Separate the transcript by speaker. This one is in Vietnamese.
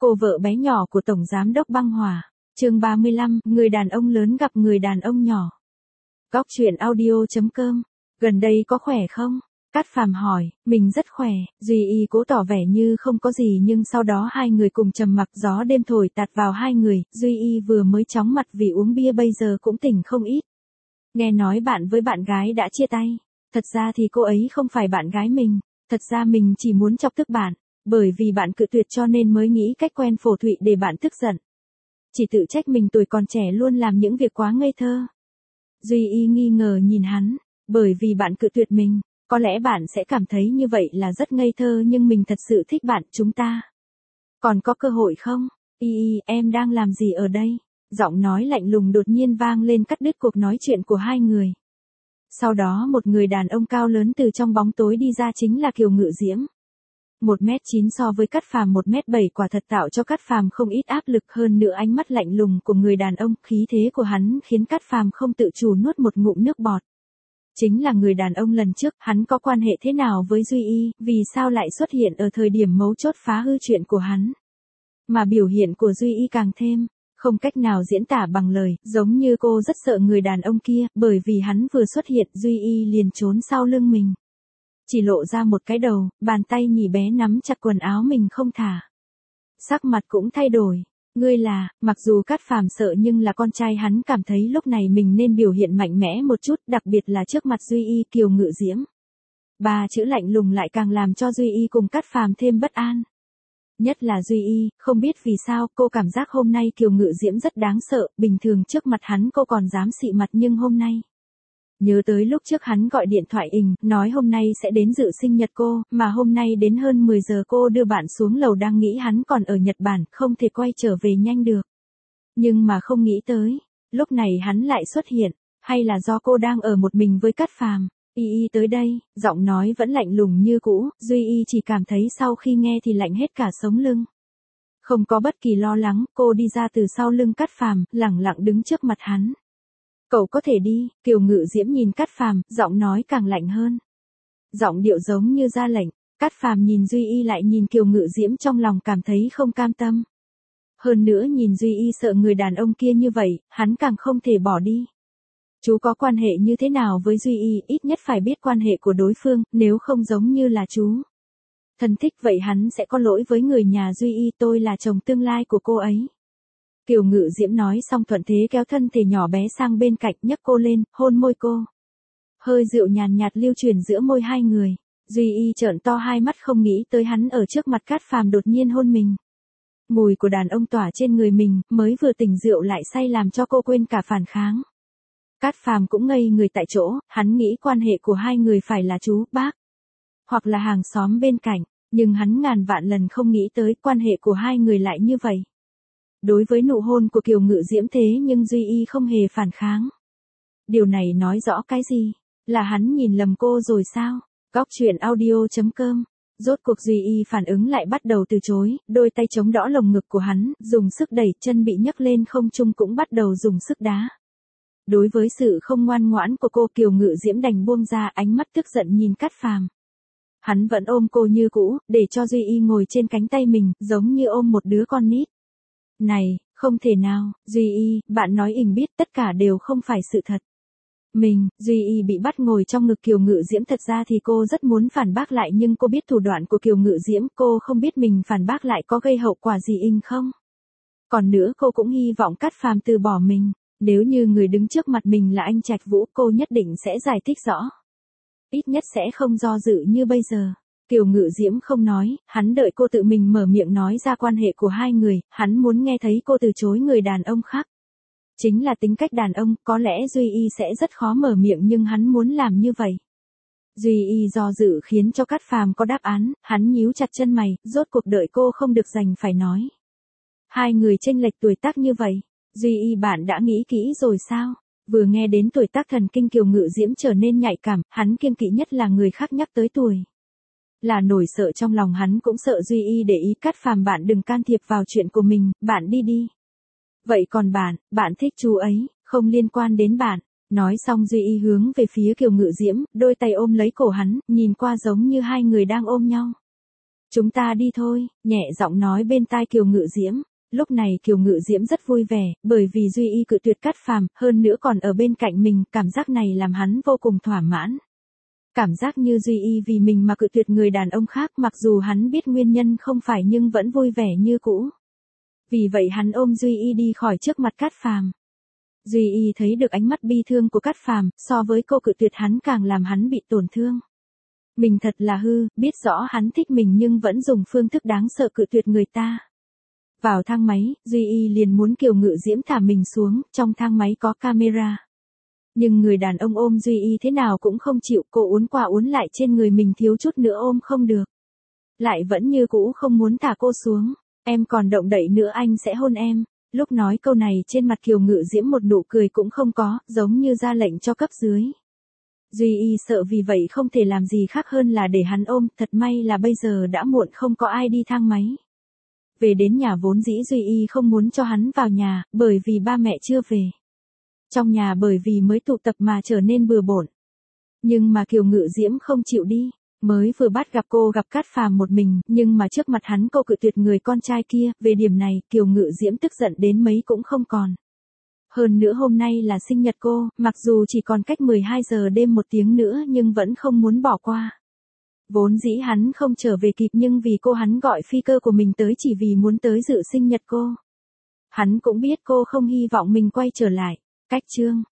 Speaker 1: Cô vợ bé nhỏ của Tổng Giám đốc Băng Hòa. Chương 35, người đàn ông lớn gặp người đàn ông nhỏ. Góc truyện audio.com. Gần đây có khỏe không? Cát Phàm hỏi. Mình rất khỏe. Duy Y cố tỏ vẻ như không có gì, nhưng sau đó hai người cùng trầm mặc, gió đêm thổi tạt vào hai người. Duy Y vừa mới chóng mặt vì uống bia, bây giờ cũng tỉnh không ít. Nghe nói bạn với bạn gái đã chia tay. Thật ra thì cô ấy không phải bạn gái mình. Thật ra mình chỉ muốn chọc tức bạn. Bởi vì bạn cự tuyệt cho nên mới nghĩ cách quen phổ thụy để bạn tức giận. Chỉ tự trách mình tuổi còn trẻ luôn làm những việc quá ngây thơ. Duy Y nghi ngờ nhìn hắn. Bởi vì bạn cự tuyệt mình, có lẽ bạn sẽ cảm thấy như vậy là rất ngây thơ, nhưng mình thật sự thích bạn. Chúng ta còn có cơ hội không? Y, em đang làm gì ở đây? Giọng nói lạnh lùng đột nhiên vang lên, cắt đứt cuộc nói chuyện của hai người. Sau đó một người đàn ông cao lớn từ trong bóng tối đi ra, chính là Kiều Ngự Diễm. 1m9 so với Cát Phàm 1m7 quả thật tạo cho Cát Phàm không ít áp lực, hơn nữa ánh mắt lạnh lùng của người đàn ông, khí thế của hắn khiến Cát Phàm không tự chủ nuốt một ngụm nước bọt. Chính là người đàn ông lần trước, hắn có quan hệ thế nào với Duy Y, vì sao lại xuất hiện ở thời điểm mấu chốt phá hư chuyện của hắn? Mà biểu hiện của Duy Y càng thêm không cách nào diễn tả bằng lời, giống như cô rất sợ người đàn ông kia, bởi vì hắn vừa xuất hiện, Duy Y liền trốn sau lưng mình. Chỉ lộ ra một cái đầu, bàn tay nhỉ bé nắm chặt quần áo mình không thả. Sắc mặt cũng thay đổi. Ngươi là, mặc dù Cát Phàm sợ nhưng là con trai hắn, cảm thấy lúc này mình nên biểu hiện mạnh mẽ một chút, đặc biệt là trước mặt Duy Y. Kiều Ngự Diễm. Ba chữ lạnh lùng lại càng làm cho Duy Y cùng Cát Phàm thêm bất an. Nhất là Duy Y, không biết vì sao, cô cảm giác hôm nay Kiều Ngự Diễm rất đáng sợ, bình thường trước mặt hắn cô còn dám xị mặt, nhưng hôm nay. Nhớ tới lúc trước hắn gọi điện thoại nói hôm nay sẽ đến dự sinh nhật cô, mà hôm nay đến hơn 10 giờ cô đưa bạn xuống lầu, đang nghĩ hắn còn ở Nhật Bản, không thể quay trở về nhanh được. Nhưng mà không nghĩ tới, lúc này hắn lại xuất hiện, hay là do cô đang ở một mình với Cát Phàm. Y tới đây, giọng nói vẫn lạnh lùng như cũ, Duy Y chỉ cảm thấy sau khi nghe thì lạnh hết cả sống lưng. Không có bất kỳ lo lắng, cô đi ra từ sau lưng Cát Phàm, lẳng lặng đứng trước mặt hắn. Cậu có thể đi. Kiều Ngự Diễm nhìn Cát Phàm, giọng nói càng lạnh hơn. Giọng điệu giống như ra lệnh. Cát Phàm nhìn Duy Y lại nhìn Kiều Ngự Diễm, trong lòng cảm thấy không cam tâm. Hơn nữa nhìn Duy Y sợ người đàn ông kia như vậy, hắn càng không thể bỏ đi. Chú có quan hệ như thế nào với Duy Y, ít nhất phải biết quan hệ của đối phương, nếu không giống như là chú thân thích vậy hắn sẽ có lỗi với người nhà Duy Y. Tôi là chồng tương lai của cô ấy. Kiều Ngự Diễm nói xong thuận thế kéo thân thể nhỏ bé sang bên cạnh, nhấc cô lên, hôn môi cô. Hơi rượu nhàn nhạt lưu truyền giữa môi hai người. Duy Y trợn to hai mắt, không nghĩ tới hắn ở trước mặt Cát Phàm đột nhiên hôn mình. Mùi của đàn ông tỏa trên người mình, mới vừa tỉnh rượu lại say làm cho cô quên cả phản kháng. Cát Phàm cũng ngây người tại chỗ, hắn nghĩ quan hệ của hai người phải là chú, bác, hoặc là hàng xóm bên cạnh, nhưng hắn ngàn vạn lần không nghĩ tới quan hệ của hai người lại như vậy. Đối với nụ hôn của Kiều Ngự Diễm thế nhưng Duy Y không hề phản kháng. Điều này nói rõ cái gì? Là hắn nhìn lầm cô rồi sao? Góc truyện audio.com. Rốt cuộc Duy Y phản ứng lại, bắt đầu từ chối, đôi tay chống đỡ lồng ngực của hắn, dùng sức đẩy, chân bị nhấc lên không trung cũng bắt đầu dùng sức đá. Đối với sự không ngoan ngoãn của cô, Kiều Ngự Diễm đành buông ra, ánh mắt tức giận nhìn Cát Phàm. Hắn vẫn ôm cô như cũ, để cho Duy Y ngồi trên cánh tay mình, giống như ôm một đứa con nít. Này, không thể nào, Duy Y, bạn nói biết tất cả đều không phải sự thật. Duy Y bị bắt ngồi trong ngực Kiều Ngự Diễm, thật ra thì cô rất muốn phản bác lại, nhưng cô biết thủ đoạn của Kiều Ngự Diễm, cô không biết mình phản bác lại có gây hậu quả gì không. Còn nữa cô cũng hy vọng Cát Phàm từ bỏ mình, nếu như người đứng trước mặt mình là anh Trạch Vũ, cô nhất định sẽ giải thích rõ. Ít nhất sẽ không do dự như bây giờ. Kiều Ngự Diễm không nói, hắn đợi cô tự mình mở miệng nói ra quan hệ của hai người, hắn muốn nghe thấy cô từ chối người đàn ông khác. Chính là tính cách đàn ông, có lẽ Duy Y sẽ rất khó mở miệng nhưng hắn muốn làm như vậy. Duy Y do dự khiến cho Cát Phàm có đáp án, hắn nhíu chặt chân mày, rốt cuộc đợi cô không được dành phải nói. Hai người chênh lệch tuổi tác như vậy, Duy Y bạn đã nghĩ kỹ rồi sao? Vừa nghe đến tuổi tác, thần kinh Kiều Ngự Diễm trở nên nhạy cảm, hắn kiêng kỵ nhất là người khác nhắc tới tuổi. Là nổi sợ trong lòng hắn cũng sợ Duy Y để ý. Cát Phàm, bạn đừng can thiệp vào chuyện của mình, bạn đi đi. Vậy còn bạn thích chú ấy, không liên quan đến bạn. Nói xong Duy Y hướng về phía Kiều Ngự Diễm, đôi tay ôm lấy cổ hắn, nhìn qua giống như hai người đang ôm nhau. Chúng ta đi thôi, nhẹ giọng nói bên tai Kiều Ngự Diễm. Lúc này Kiều Ngự Diễm rất vui vẻ, bởi vì Duy Y cự tuyệt Cát Phàm, hơn nữa còn ở bên cạnh mình, cảm giác này làm hắn vô cùng thỏa mãn. Cảm giác như Duy Y vì mình mà cự tuyệt người đàn ông khác, mặc dù hắn biết nguyên nhân không phải nhưng vẫn vui vẻ như cũ. Vì vậy hắn ôm Duy Y đi khỏi trước mặt Cát Phàm. Duy Y thấy được ánh mắt bi thương của Cát Phàm, so với cô cự tuyệt hắn càng làm hắn bị tổn thương. Mình thật là hư, biết rõ hắn thích mình nhưng vẫn dùng phương thức đáng sợ cự tuyệt người ta. Vào thang máy, Duy Y liền muốn Kiều Ngự Diễm thả mình xuống, trong thang máy có camera. Nhưng người đàn ông ôm Duy Y thế nào cũng không chịu, cô uốn qua uốn lại trên người mình thiếu chút nữa ôm không được. Lại vẫn như cũ không muốn thả cô xuống, em còn động đậy nữa anh sẽ hôn em. Lúc nói câu này trên mặt Kiều Ngự Diễm một nụ cười cũng không có, giống như ra lệnh cho cấp dưới. Duy Y sợ vì vậy không thể làm gì khác hơn là để hắn ôm, thật may là bây giờ đã muộn không có ai đi thang máy. Về đến nhà vốn dĩ Duy Y không muốn cho hắn vào nhà, bởi vì ba mẹ chưa về. Trong nhà bởi vì mới tụ tập mà trở nên bừa bộn. Nhưng mà Kiều Ngự Diễm không chịu đi, mới vừa bắt gặp cô gặp Cát Phàm một mình, nhưng mà trước mặt hắn cô cự tuyệt người con trai kia, về điểm này Kiều Ngự Diễm tức giận đến mấy cũng không còn. Hơn nữa hôm nay là sinh nhật cô, mặc dù chỉ còn cách 12 giờ đêm 1 tiếng nữa nhưng vẫn không muốn bỏ qua. Vốn dĩ hắn không trở về kịp nhưng vì cô hắn gọi phi cơ của mình tới chỉ vì muốn tới dự sinh nhật cô. Hắn cũng biết cô không hy vọng mình quay trở lại. Cách chương